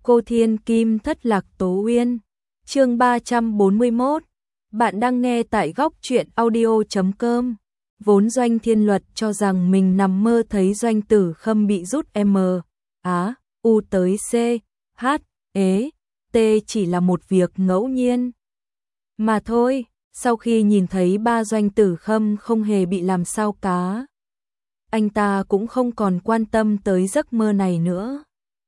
Cô Thiên Kim thất lạc Tố Uyên. Chương 341. Bạn đang nghe tại góc truyện audio.com. Vốn Doanh Thiên Luật cho rằng mình nằm mơ thấy Doanh Tử Khâm bị rút M, Á, U tới C, H, ế, T chỉ là một việc ngẫu nhiên mà thôi. Sau khi nhìn thấy ba Doanh Tử Khâm không hề bị làm sao cá, anh ta cũng không còn quan tâm tới giấc mơ này nữa.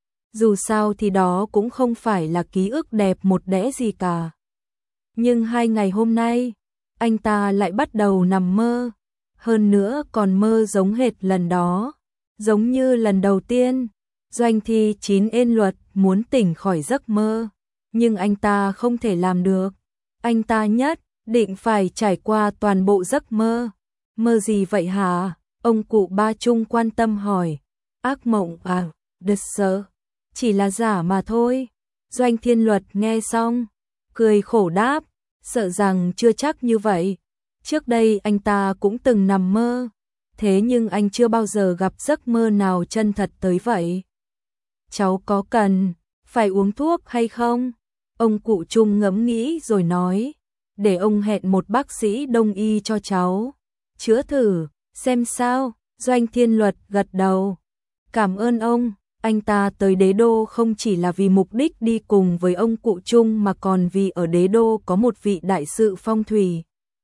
Dù sao thì đó cũng không phải là ký ức đẹp một đẽ gì cả. Nhưng 2 ngày hôm nay, anh ta lại bắt đầu nằm mơ. Hơn nữa còn mơ giống hệt lần đó. Giống như lần đầu tiên, Doanh Thi Chín Yên Luật muốn tỉnh khỏi giấc mơ. Nhưng anh ta không thể làm được. Anh ta nhất định phải trải qua toàn bộ giấc mơ. Mơ gì vậy hả? Ông cụ Ba Trung quan tâm hỏi. Ác mộng à? Đứt sợ. Chỉ là giả mà thôi. Doanh Thiên Luật nghe xong, cười khổ đáp, sợ rằng chưa chắc như vậy. Trước đây anh ta cũng từng nằm mơ, thế nhưng anh chưa bao giờ gặp giấc mơ nào chân thật tới vậy. Cháu có cần phải uống thuốc hay không? Ông cụ Trung ngẫm nghĩ rồi nói, để ông hẹn một bác sĩ đông y cho cháu chữa thử, xem sao. Doanh Thiên Luật gật đầu. Cảm ơn ông. Anh ta tới Đế Đô không chỉ là vì mục đích đi cùng với ông cụ Trung mà còn vì ở Đế Đô có một vị đại sự phong thủy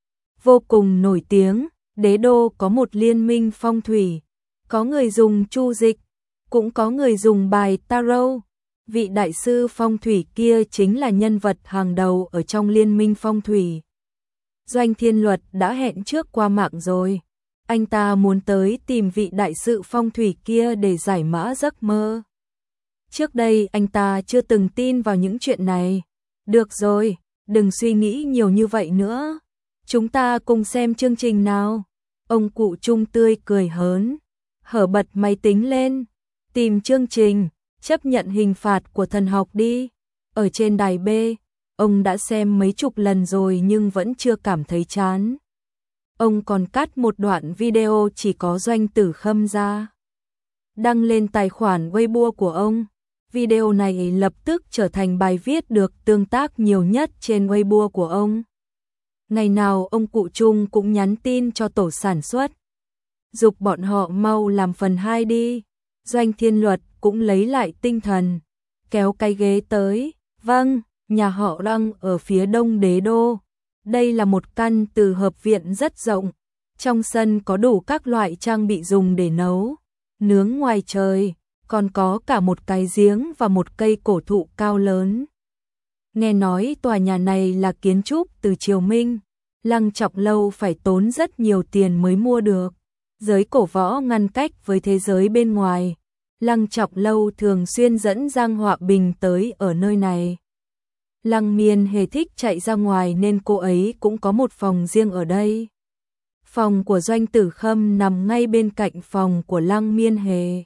vô cùng nổi tiếng. Đế Đô có một liên minh phong thủy, có người dùng chu dịch, cũng có người dùng bài tarot. Vị đại sư phong thủy kia chính là nhân vật hàng đầu ở trong liên minh phong thủy. Doanh Thiên Luật đã hẹn trước qua mạng rồi. Anh ta muốn tới tìm vị đại sự phong thủy kia để giải mã giấc mơ. Trước đây anh ta chưa từng tin vào những chuyện này. Được rồi, đừng suy nghĩ nhiều như vậy nữa. Chúng ta cùng xem chương trình nào. Ông cụ Trung tươi cười hớn, hở bật máy tính lên. Tìm chương trình, chấp nhận hình phạt của thần học đi. Ở trên đài B, ông đã xem mấy chục lần rồi nhưng vẫn chưa cảm thấy chán. Ông còn cắt một đoạn video chỉ có Doanh Tử Khâm ra, đăng lên tài khoản Weibo của ông. Video này lập tức trở thành bài viết được tương tác nhiều nhất trên Weibo của ông. Ngày nào ông cụ Trung cũng nhắn tin cho tổ sản xuất, giục bọn họ mau làm phần 2 đi. Doanh Thiên Luật cũng lấy lại tinh thần, kéo cái ghế tới. Vâng, nhà họ đang ở phía đông Đế Đô. Đây là một căn từ hợp viện rất rộng. Trong sân có đủ các loại trang bị dùng để nấu, nướng ngoài trời, còn có cả một cái giếng và một cây cổ thụ cao lớn. Nghe nói tòa nhà này là kiến trúc từ triều Minh, Lăng Trọng Lâu phải tốn rất nhiều tiền mới mua được. Giới cổ võ ngăn cách với thế giới bên ngoài, Lăng Trọng Lâu thường xuyên dẫn Giang Họa Bình tới ở nơi này. Lăng Miên Hề thích chạy ra ngoài nên cô ấy cũng có một phòng riêng ở đây. Phòng của Doanh Tử Khâm nằm ngay bên cạnh phòng của Lăng Miên Hề.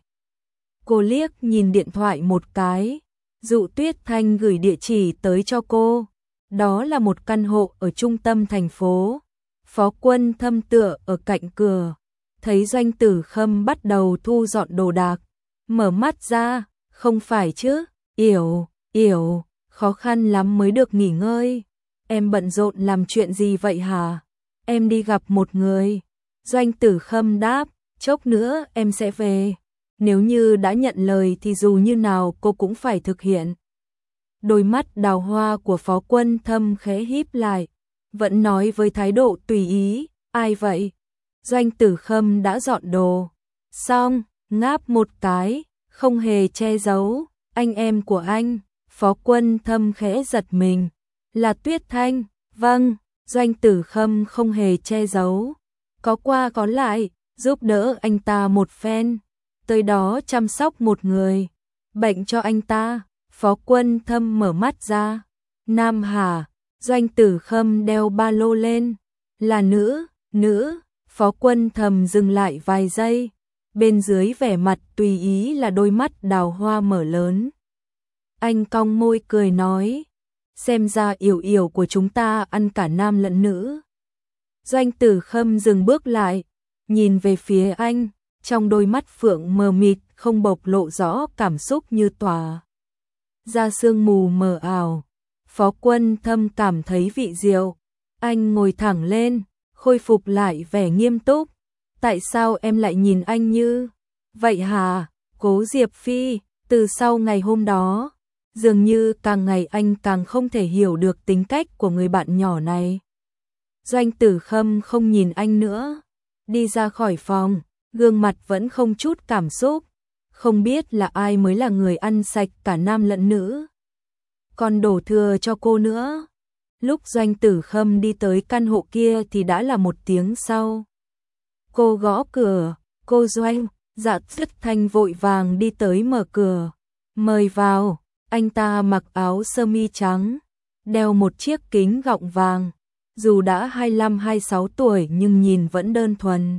Cô liếc nhìn điện thoại một cái, Dụ Tuyết Thanh gửi địa chỉ tới cho cô. Đó là một căn hộ ở trung tâm thành phố. Phó Quân Thâm tựa ở cạnh cửa, thấy Doanh Tử Khâm bắt đầu thu dọn đồ đạc, mở mắt ra, không phải chứ, Yểu, khó khăn lắm mới được nghỉ ngơi. Em bận rộn làm chuyện gì vậy hả? Em đi gặp một người. Doanh Tử Khâm đáp, chốc nữa em sẽ về. Nếu như đã nhận lời thì dù như nào cô cũng phải thực hiện. Đôi mắt đào hoa của Phó Quân Thâm khẽ híp lại, vẫn nói với thái độ tùy ý, ai vậy? Doanh Tử Khâm đã dọn đồ xong, ngáp một cái, không hề che giấu, anh em của anh. Phó Quân Thâm khẽ giật mình, là Tuyết Thanh. Vâng. Doanh Tử Khâm không hề che giấu, có qua có lại, giúp đỡ anh ta một phen, tới đó chăm sóc một người bệnh cho anh ta. Phó Quân Thâm mở mắt ra, nam hả? Doanh Tử Khâm đeo ba lô lên, là nữ. Phó Quân Thâm dừng lại vài giây, bên dưới vẻ mặt tùy ý là đôi mắt đào hoa mở lớn. Anh cong môi cười nói, xem ra Yểu của chúng ta ăn cả nam lẫn nữ. Doanh Tử Khâm dừng bước lại, nhìn về phía anh, trong đôi mắt phượng mờ mịt không bộc lộ rõ cảm xúc như tỏa ra sương mù mờ ảo. Phó Quân Thâm cảm thấy vị diệu, anh ngồi thẳng lên, khôi phục lại vẻ nghiêm túc. Tại sao em lại nhìn anh như vậy hả? Cố Diệp Phi, từ sau ngày hôm đó, dường như càng ngày anh càng không thể hiểu được tính cách của người bạn nhỏ này. Doanh Tử Khâm không nhìn anh nữa, đi ra khỏi phòng, gương mặt vẫn không chút cảm xúc. Không biết là ai mới là người ăn sạch cả nam lẫn nữ, còn đổ thừa cho cô nữa. Lúc Doanh Tử Khâm đi tới căn hộ kia thì đã là 1 tiếng sau. Cô gõ cửa, cô Doanh. Dạ Tuyết Thanh vội vàng đi tới mở cửa. Mời vào. Anh ta mặc áo sơ mi trắng, đeo một chiếc kính gọng vàng. Dù đã 25-26 tuổi nhưng nhìn vẫn đơn thuần,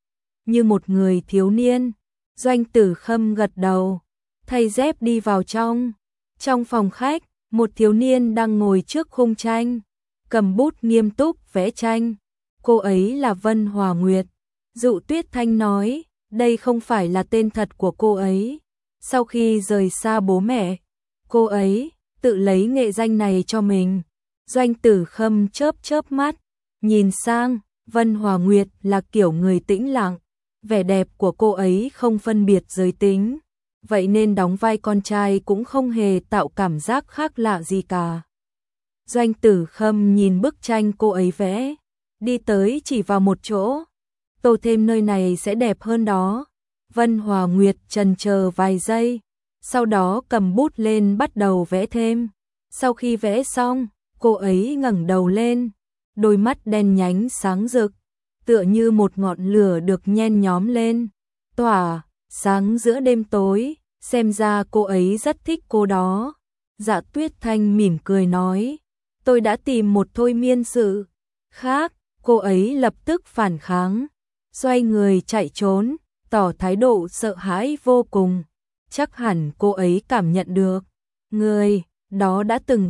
như một người thiếu niên. Doanh Tử Khâm gật đầu, thay dép đi vào trong. Trong phòng khách, một thiếu niên đang ngồi trước khung tranh, cầm bút nghiêm túc vẽ tranh. Cô ấy là Vân Hòa Nguyệt. Dụ Tuyết Thanh nói, đây không phải là tên thật của cô ấy. Sau khi rời xa bố mẹ, cô ấy tự lấy nghệ danh này cho mình. Doanh Tử Khâm chớp chớp mắt, nhìn sang. Vân Hòa Nguyệt là kiểu người tĩnh lặng, vẻ đẹp của cô ấy không phân biệt giới tính, vậy nên đóng vai con trai cũng không hề tạo cảm giác khác lạ gì cả. Doanh Tử Khâm nhìn bức tranh cô ấy vẽ, đi tới chỉ vào một chỗ. Tô thêm nơi này sẽ đẹp hơn đó. Vân Hòa Nguyệt chần chờ vài giây, sau đó cầm bút lên bắt đầu vẽ thêm. Sau khi vẽ xong, cô ấy ngẩng đầu lên, đôi mắt đen nhánh sáng rực, tựa như một ngọn lửa được nhen nhóm lên, tỏa sáng giữa đêm tối. Xem ra cô ấy rất thích cô đó. Dạ Tuyết Thanh mỉm cười nói, tôi đã tìm một thôi miên sự khác. Cô ấy lập tức phản kháng, xoay người chạy trốn, tỏ thái độ sợ hãi vô cùng. Chắc hẳn cô ấy cảm nhận được người đó đã từng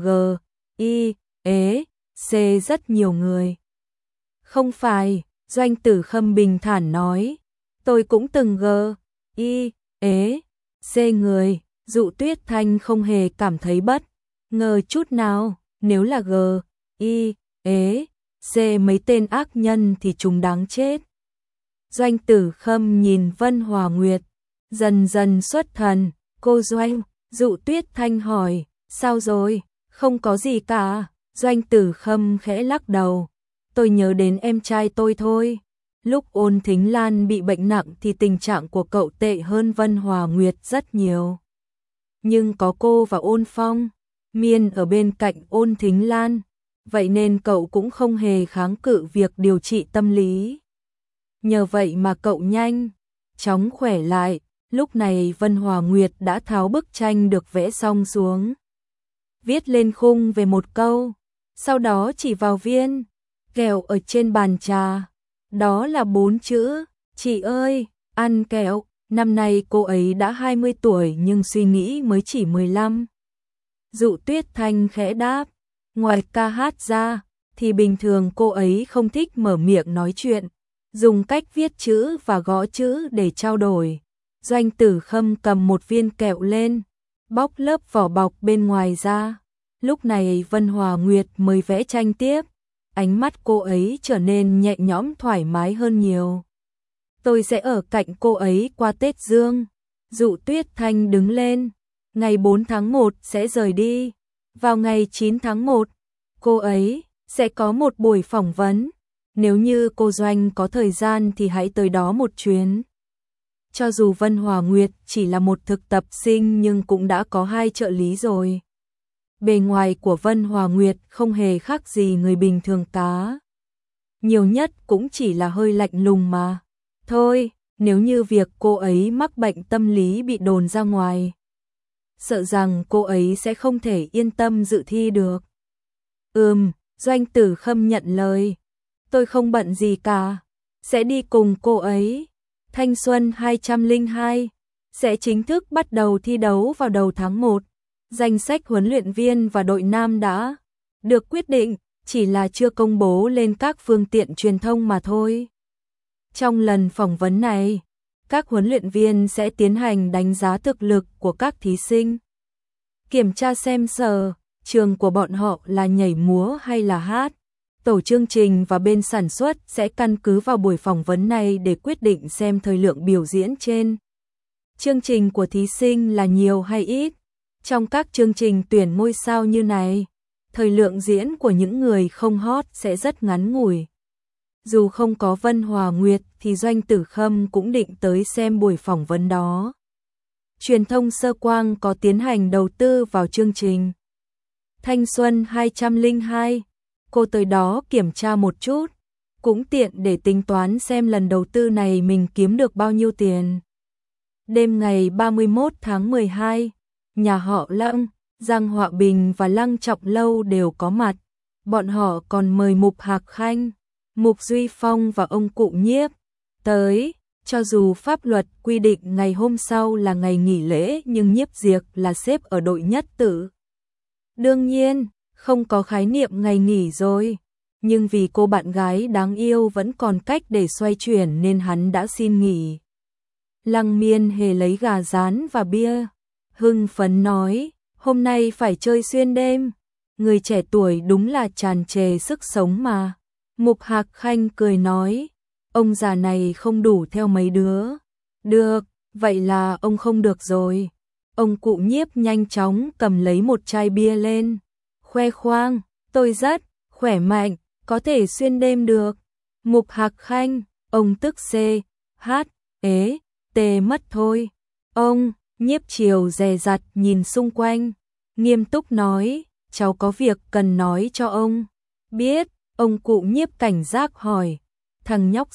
G.I.E.C rất nhiều người. Không phải, Doanh Tử Khâm bình thản nói, tôi cũng từng G.I.E.C người. Dụ Tuyết Thanh không hề cảm thấy bất ngờ chút nào. Nếu là G.I.E.C mấy tên ác nhân thì chúng đáng chết. Doanh Tử Khâm nhìn Vân Hòa Nguyệt, dần dần xuất thần. Cô Doanh. Dụ Tuyết Thanh hỏi, sao rồi? Không có gì cả. Doanh Tử Khâm khẽ lắc đầu, tôi nhớ đến em trai tôi thôi. Lúc Ôn Thính Lan bị bệnh nặng thì tình trạng của cậu tệ hơn Vân Hòa Nguyệt rất nhiều. Nhưng có cô và Ôn Phong Miên ở bên cạnh Ôn Thính Lan, vậy nên cậu cũng không hề kháng cự việc điều trị tâm lý. Nhờ vậy mà cậu nhanh chóng khỏe lại. Lúc này Vân Hòa Nguyệt đã tháo bức tranh được vẽ xong xuống, viết lên khung về một câu, sau đó chỉ vào viên kẹo ở trên bàn trà. Đó là 4 chữ, chị ơi, ăn kẹo. Năm nay cô ấy đã 20 tuổi nhưng suy nghĩ mới chỉ 15. Dụ Tuyết Thanh khẽ đáp, ngoài ca hát ra thì bình thường cô ấy không thích mở miệng nói chuyện, dùng cách viết chữ và gõ chữ để trao đổi. Doanh Tử Khâm cầm một viên kẹo lên, bóc lớp vỏ bọc bên ngoài ra. Lúc này Vân Hòa Nguyệt mới vẽ tranh tiếp, ánh mắt cô ấy trở nên nhẹ nhõm thoải mái hơn nhiều. Tôi sẽ ở cạnh cô ấy qua Tết Dương. Dụ Tuyết Thanh đứng lên, ngày 4 tháng 1 sẽ rời đi. Vào ngày 9 tháng 1, cô ấy sẽ có một buổi phỏng vấn. Nếu như cô Doanh có thời gian thì hãy tới đó một chuyến. Cho dù Vân Hòa Nguyệt chỉ là một thực tập sinh nhưng cũng đã có 2 trợ lý rồi. Bề ngoài của Vân Hòa Nguyệt không hề khác gì người bình thường cả. Nhiều nhất cũng chỉ là hơi lạnh lùng mà. Thôi, nếu như việc cô ấy mắc bệnh tâm lý bị đồn ra ngoài, sợ rằng cô ấy sẽ không thể yên tâm dự thi được. Doanh Tử Khâm nhận lời. Tôi không bận gì cả, sẽ đi cùng cô ấy. Thanh Xuân 202 sẽ chính thức bắt đầu thi đấu vào đầu tháng 1. Danh sách huấn luyện viên và đội nam đã được quyết định, chỉ là chưa công bố lên các phương tiện truyền thông mà thôi. Trong lần phỏng vấn này, các huấn luyện viên sẽ tiến hành đánh giá thực lực của các thí sinh. kiểm tra xem trường của bọn họ là nhảy múa hay là hát. Tổ chương trình và bên sản xuất sẽ căn cứ vào buổi phỏng vấn này để quyết định xem thời lượng biểu diễn trên chương trình của thí sinh là nhiều hay ít. Trong các chương trình tuyển ngôi sao như này, thời lượng diễn của những người không hot sẽ rất ngắn ngủi. Dù không có Vân Hòa Nguyệt thì Doanh Tử Khâm cũng định tới xem buổi phỏng vấn đó. Truyền thông Sơ Quang có tiến hành đầu tư vào chương trình Thanh Xuân 202. Cô tới đó kiểm tra một chút, cũng tiện để tính toán xem lần đầu tư này mình kiếm được bao nhiêu tiền. Đêm ngày 31 tháng 12, nhà họ Lăng, Giang Họa Bình và Lăng Trọng Lâu đều có mặt. Bọn họ còn mời Mục Hạc Khanh, Mục Duy Phong và ông Cụ Nhiếp tới. Cho dù pháp luật quy định ngày hôm sau là ngày nghỉ lễ nhưng Nhiếp Diệc là xếp ở đội nhất tử. Đương nhiên, không có khái niệm ngày nghỉ rồi. Nhưng vì cô bạn gái đáng yêu vẫn còn cách để xoay chuyển nên hắn đã xin nghỉ. Lăng Miên Hề lấy gà rán và bia, hưng phấn nói, hôm nay phải chơi xuyên đêm. Người trẻ tuổi đúng là tràn trề sức sống mà. Mục Hạc Khanh cười nói, ông già này không đủ theo mấy đứa. Được, vậy là ông không được rồi. Ông Cụ Nhiếp nhanh chóng cầm lấy một chai bia lên, khoe khoang, tôi rất khỏe mạnh, có thể xuyên đêm được. Mục Hạc Khanh, ông tức tê mất thôi. Ông Nhiếp Triều dè dặt nhìn xung quanh, nghiêm túc nói, cháu có việc cần nói cho ông. Biết, ông Cụ Nhiếp cảnh giác hỏi, thằng nhóc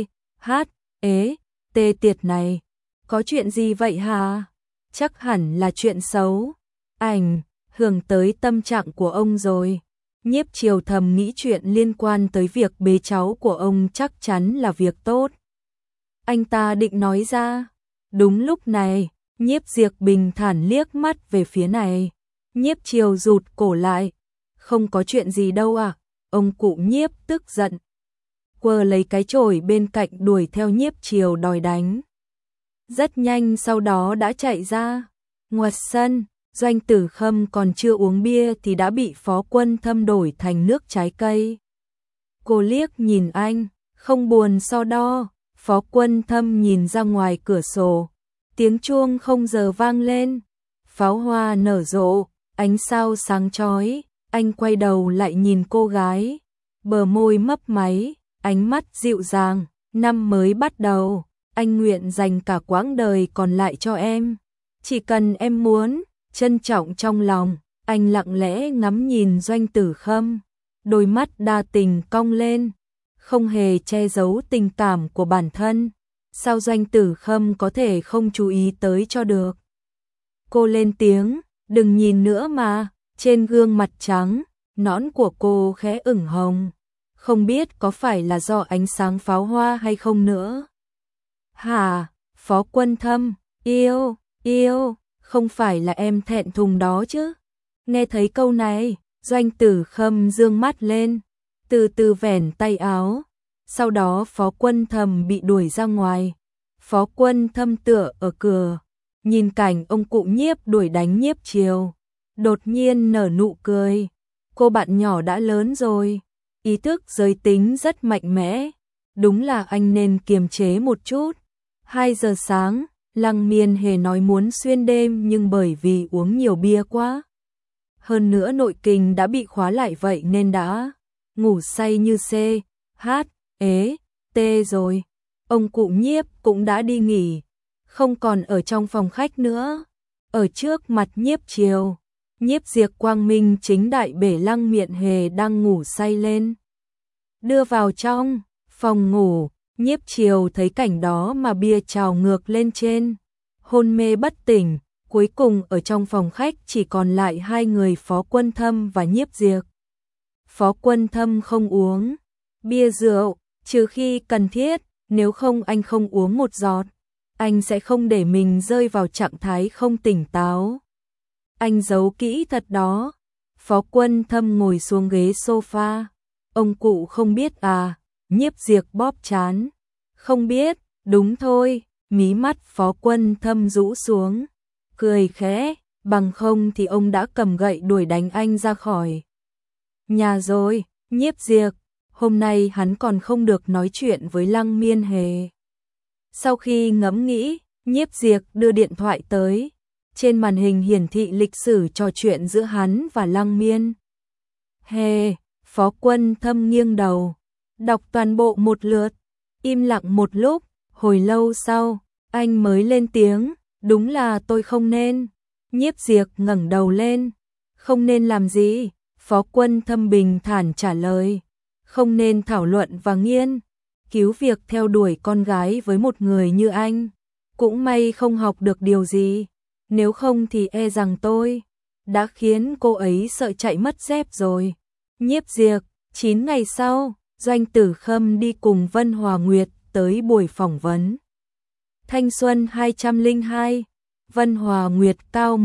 tê tiệt này, có chuyện gì vậy hả? Chắc hẳn là chuyện xấu, ảnh hưởng tới tâm trạng của ông rồi. Nhiếp Triều thầm nghĩ chuyện liên quan tới việc bế cháu của ông chắc chắn là việc tốt. Anh ta định nói ra. Đúng lúc này, Nhiếp Diệc bình thản liếc mắt về phía này. Nhiếp Triều rụt cổ lại. Không có chuyện gì đâu à? Ông Cụ Nhiếp tức giận, quơ lấy cái chổi bên cạnh đuổi theo Nhiếp Triều đòi đánh. Rất nhanh sau đó đã chạy ra. Ngoài sân, Doanh Tử Khâm còn chưa uống bia thì đã bị Phó Quân Thâm đổi thành nước trái cây. Cô liếc nhìn anh, không buồn so đo. Phó Quân Thâm nhìn ra ngoài cửa sổ, tiếng chuông không giờ vang lên. Pháo hoa nở rộ, ánh sao sáng chói. Anh quay đầu lại nhìn cô gái, bờ môi mấp máy, ánh mắt dịu dàng. Năm mới bắt đầu, anh nguyện dành cả quãng đời còn lại cho em. Chỉ cần em muốn, trân trọng trong lòng. Anh lặng lẽ ngắm nhìn Doanh Tử Khâm, đôi mắt đa tình cong lên, không hề che giấu tình cảm của bản thân. Sao Doanh Tử Khâm có thể không chú ý tới cho được? Cô lên tiếng, đừng nhìn nữa mà. Trên gương mặt trắng, nõn của cô khẽ ửng hồng. Không biết có phải là do ánh sáng pháo hoa hay không nữa. Hả, Phó Quân Thâm, yêu, không phải là em thẹn thùng đó chứ? Nghe thấy câu này, Doanh Tử Khâm dương mắt lên, từ từ vẻn tay áo. Sau đó Phó Quân Thâm bị đuổi ra ngoài. Phó Quân Thâm tựa ở cửa, nhìn cảnh ông Cụ Nhiếp đuổi đánh Nhiếp Triều, đột nhiên nở nụ cười. Cô bạn nhỏ đã lớn rồi, ý thức giới tính rất mạnh mẽ. Đúng là anh nên kiềm chế một chút. 2 giờ sáng, Lăng Miên Hề nói muốn xuyên đêm nhưng bởi vì uống nhiều bia quá. Hơn nữa nội kình đã bị khóa lại vậy nên đã ngủ say như rồi. Ông Cụ Nhiếp cũng đã đi nghỉ, không còn ở trong phòng khách nữa. Ở trước mặt Nhiếp Triều, Nhiếp Diệc quang minh chính đại bể Lăng Miên Hề đang ngủ say lên. Đưa vào trong phòng ngủ, Nhiếp Triều thấy cảnh đó mà bia trào ngược lên trên, hôn mê bất tỉnh. Cuối cùng ở trong phòng khách chỉ còn lại 2 người, Phó Quân Thâm và Nhiếp Diệc. Phó Quân Thâm không uống bia rượu, trừ khi cần thiết, nếu không anh không uống một giọt. Anh sẽ không để mình rơi vào trạng thái không tỉnh táo. Anh giấu kỹ thật đó. Phó Quân Thâm ngồi xuống ghế sofa. Ông cụ không biết à? Nhiếp Diệc bóp trán. Không biết, đúng thôi. Mí mắt Phó Quân Thâm rũ xuống, cười khẽ, bằng không thì ông đã cầm gậy đuổi đánh anh ra khỏi nhà rồi. Nhiếp Diệp, hôm nay hắn còn không được nói chuyện với Lăng Miên Hề. Sau khi ngẫm nghĩ, Nhiếp Diệp đưa điện thoại tới. Trên màn hình hiển thị lịch sử trò chuyện giữa hắn và Lăng Miên Hề. Phó Quân Thâm nghiêng đầu, đọc toàn bộ một lượt, im lặng một lúc, hồi lâu sau, anh mới lên tiếng, đúng là tôi không nên. Nhiếp Diệp ngẩng đầu lên, không nên làm gì? Phó Quân Thâm bình thản trả lời, không nên thảo luận và nghiên cứu việc theo đuổi con gái với một người như anh. Cũng may không học được điều gì, nếu không thì e rằng tôi đã khiến cô ấy sợ chạy mất dép rồi. Nhiếp Diệp. 9 ngày sau, Doanh Tử Khâm đi cùng Vân Hòa Nguyệt tới buổi phỏng vấn. Thanh xuân 202, Vân Hòa Nguyệt cao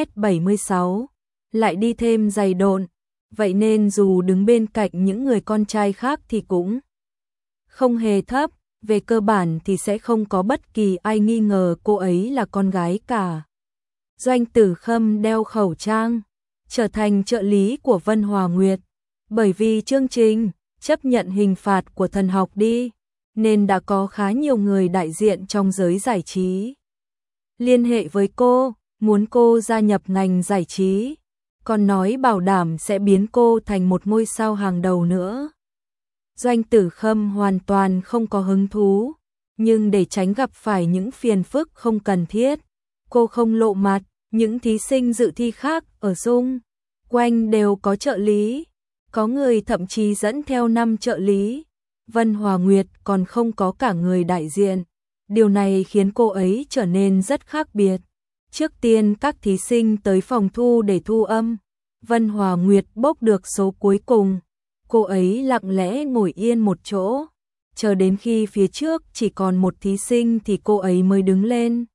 1m76, lại đi thêm giày độn, vậy nên dù đứng bên cạnh những người con trai khác thì cũng không hề thấp, về cơ bản thì sẽ không có bất kỳ ai nghi ngờ cô ấy là con gái cả. Doanh Tử Khâm đeo khẩu trang, trở thành trợ lý của Vân Hòa Nguyệt. Bởi vì chương trình chấp nhận hình phạt của thần học đi, nên đã có khá nhiều người đại diện trong giới giải trí liên hệ với cô, muốn cô gia nhập ngành giải trí, còn nói bảo đảm sẽ biến cô thành một ngôi sao hàng đầu nữa. Doanh Tử Khâm hoàn toàn không có hứng thú, nhưng để tránh gặp phải những phiền phức không cần thiết, cô không lộ mặt. Những thí sinh dự thi khác ở xung quanh đều có trợ lý, có người thậm chí dẫn theo 5 trợ lý. Vân Hòa Nguyệt còn không có cả người đại diện. Điều này khiến cô ấy trở nên rất khác biệt. Trước tiên các thí sinh tới phòng thu để thu âm. Vân Hòa Nguyệt bốc được số cuối cùng. Cô ấy lặng lẽ ngồi yên một chỗ, chờ đến khi phía trước chỉ còn một thí sinh thì cô ấy mới đứng lên.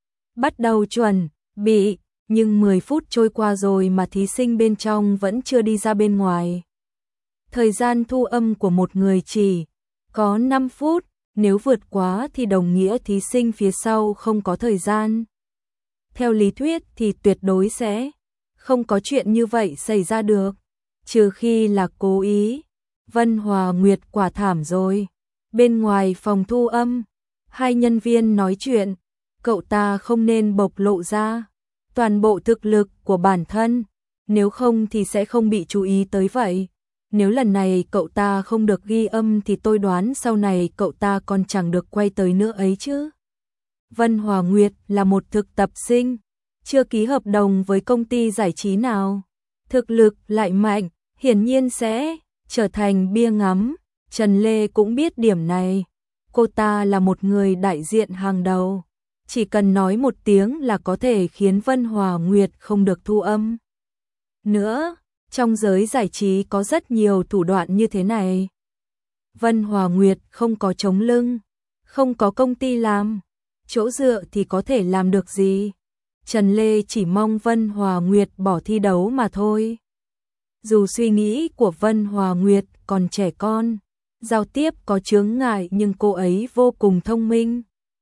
Bắt đầu chuẩn bị, nhưng 10 phút trôi qua rồi mà thí sinh bên trong vẫn chưa đi ra bên ngoài. Thời gian thu âm của một người chỉ có 5 phút, nếu vượt quá thì đồng nghĩa thí sinh phía sau không có thời gian. Theo lý thuyết thì tuyệt đối sẽ không có chuyện như vậy xảy ra được, trừ khi là cố ý. Vân Hòa Nguyệt quả thảm rồi. Bên ngoài phòng thu âm, hai nhân viên nói chuyện, cậu ta không nên bộc lộ ra toàn bộ thực lực của bản thân, nếu không thì sẽ không bị chú ý tới vậy. Nếu lần này cậu ta không được ghi âm thì tôi đoán sau này cậu ta còn chẳng được quay tới nữa ấy chứ. Vân Hòa Nguyệt là một thực tập sinh, chưa ký hợp đồng với công ty giải trí nào. Thực lực lại mạnh, hiển nhiên sẽ trở thành bia ngắm. Trần Lê cũng biết điểm này. Cô ta là một người đại diện hàng đầu. Chỉ cần nói một tiếng là có thể khiến Vân Hòa Nguyệt không được thu âm nữa. Trong giới giải trí có rất nhiều thủ đoạn như thế này. Vân Hòa Nguyệt không có chống lưng, không có công ty làm, chỗ dựa thì có thể làm được gì. Trần Lê chỉ mong Vân Hòa Nguyệt bỏ thi đấu mà thôi. Dù suy nghĩ của Vân Hòa Nguyệt còn trẻ con, giao tiếp có chướng ngại nhưng cô ấy vô cùng thông minh.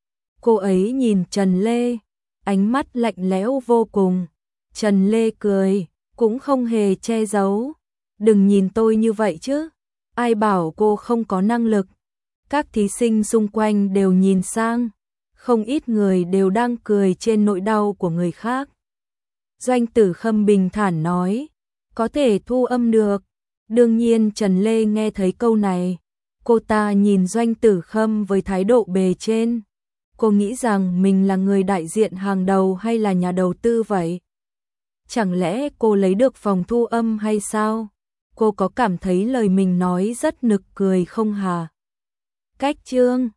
Cô ấy nhìn Trần Lê, ánh mắt lạnh lẽo vô cùng. Trần Lê cười, cũng không hề che giấu. Đừng nhìn tôi như vậy chứ, ai bảo cô không có năng lực. Các thí sinh xung quanh đều nhìn sang, không ít người đều đang cười trên nỗi đau của người khác. Doanh Tử Khâm bình thản nói, có thể thu âm được. Đương nhiên Trần Lê nghe thấy câu này, cô ta nhìn Doanh Tử Khâm với thái độ bề trên. Cô nghĩ rằng mình là người đại diện hàng đầu hay là nhà đầu tư vậy? Chẳng lẽ cô lấy được phòng thu âm hay sao? Cô có cảm thấy lời mình nói rất nực cười không hả? Cách chương